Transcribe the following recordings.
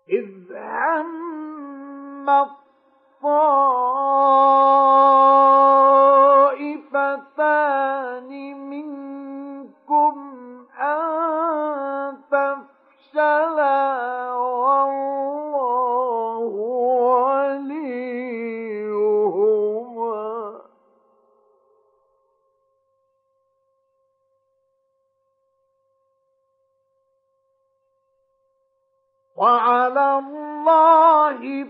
إذ هم الطائفتان منكم أن تفشلا والله وليهما وعلى الله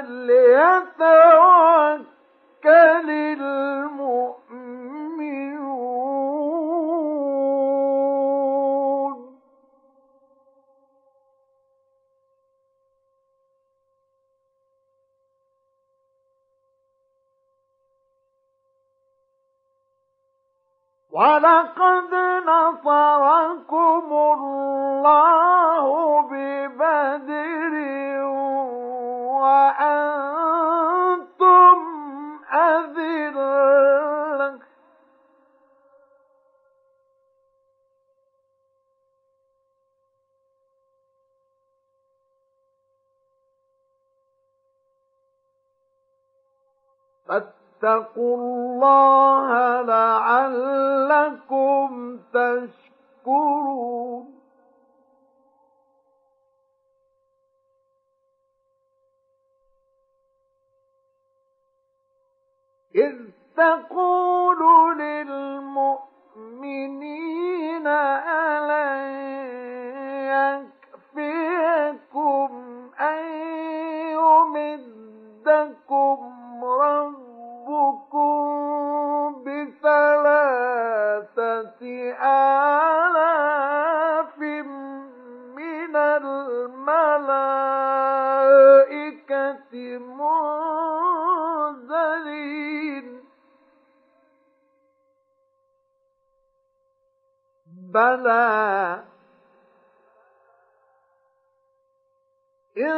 فليتوكل المؤمنون ولقد نصركم الله ببدر وأنتم أذلة فاتقوا الله لعلكم تشكرون إذ تقول للمؤمنين ألن يكفيكم أن يمدكم ربكم بثلاثة آلاف من الملائكة منزلين بلى إن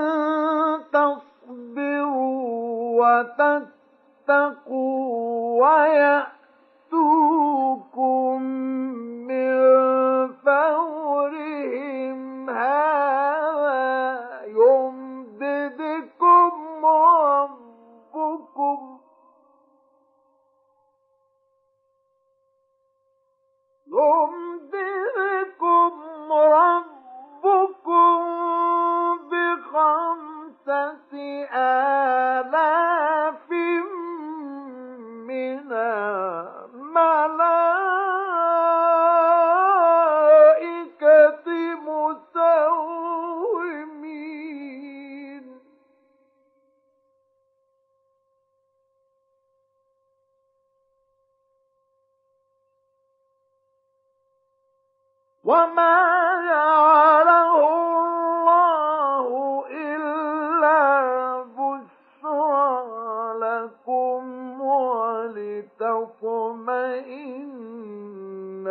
تصبروا وتتقوا ويأتوكم من فورهم هذا يمددكم ربكم بخمسة آلاف من الملائكة مسومين وما جعله الله إلا بشرى لكم ولتطمئن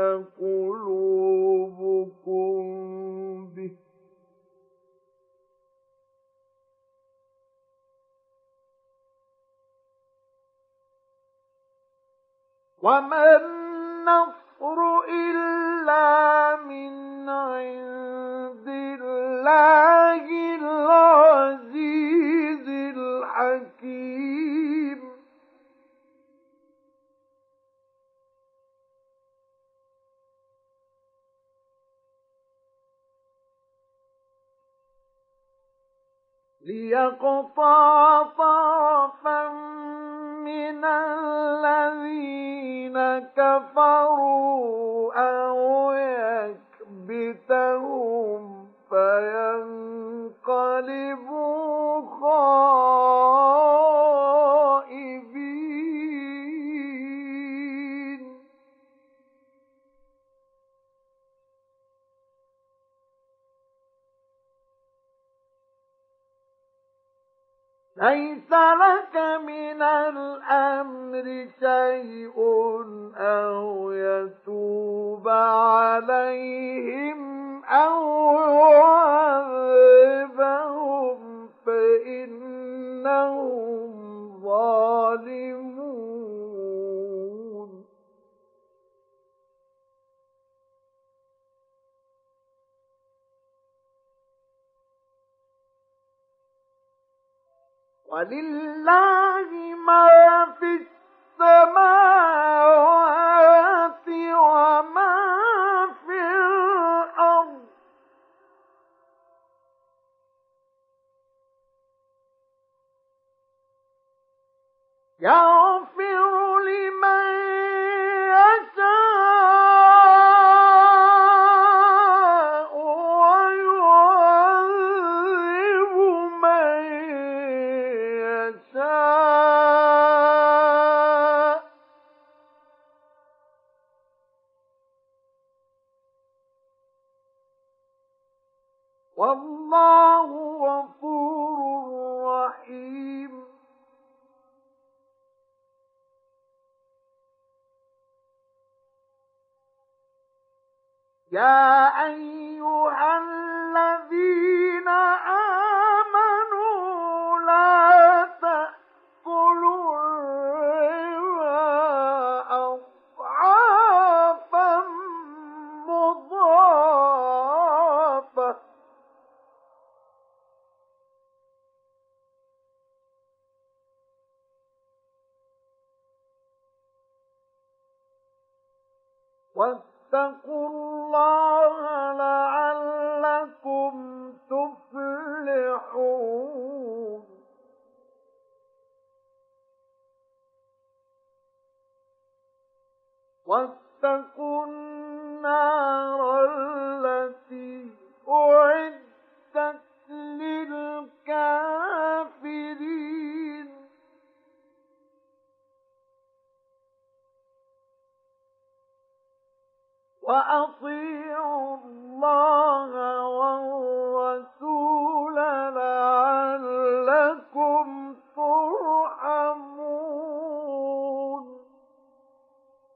قلوبكم به وما النصر إلا من عند الله العزيز الحكيم ليقطع طرفا من الذين كفروا أو يكبتهم فينقلبوا خائبين ليس لك من الأمر شيء أو يتوب عليهم أو يعذبهم فإنهم ظالمون ولله ما في السماوات وما في الأرض يغفر لمن يشاء ويعذب من يشاء والله غفور رحيم. يا أيها الذين آمنوا لا تأكلوا الربا أضعافا مضاعفة واتقوا الله لعلكم تفلحون. واتقوا النار التي أعدت للكافرين وأطيعوا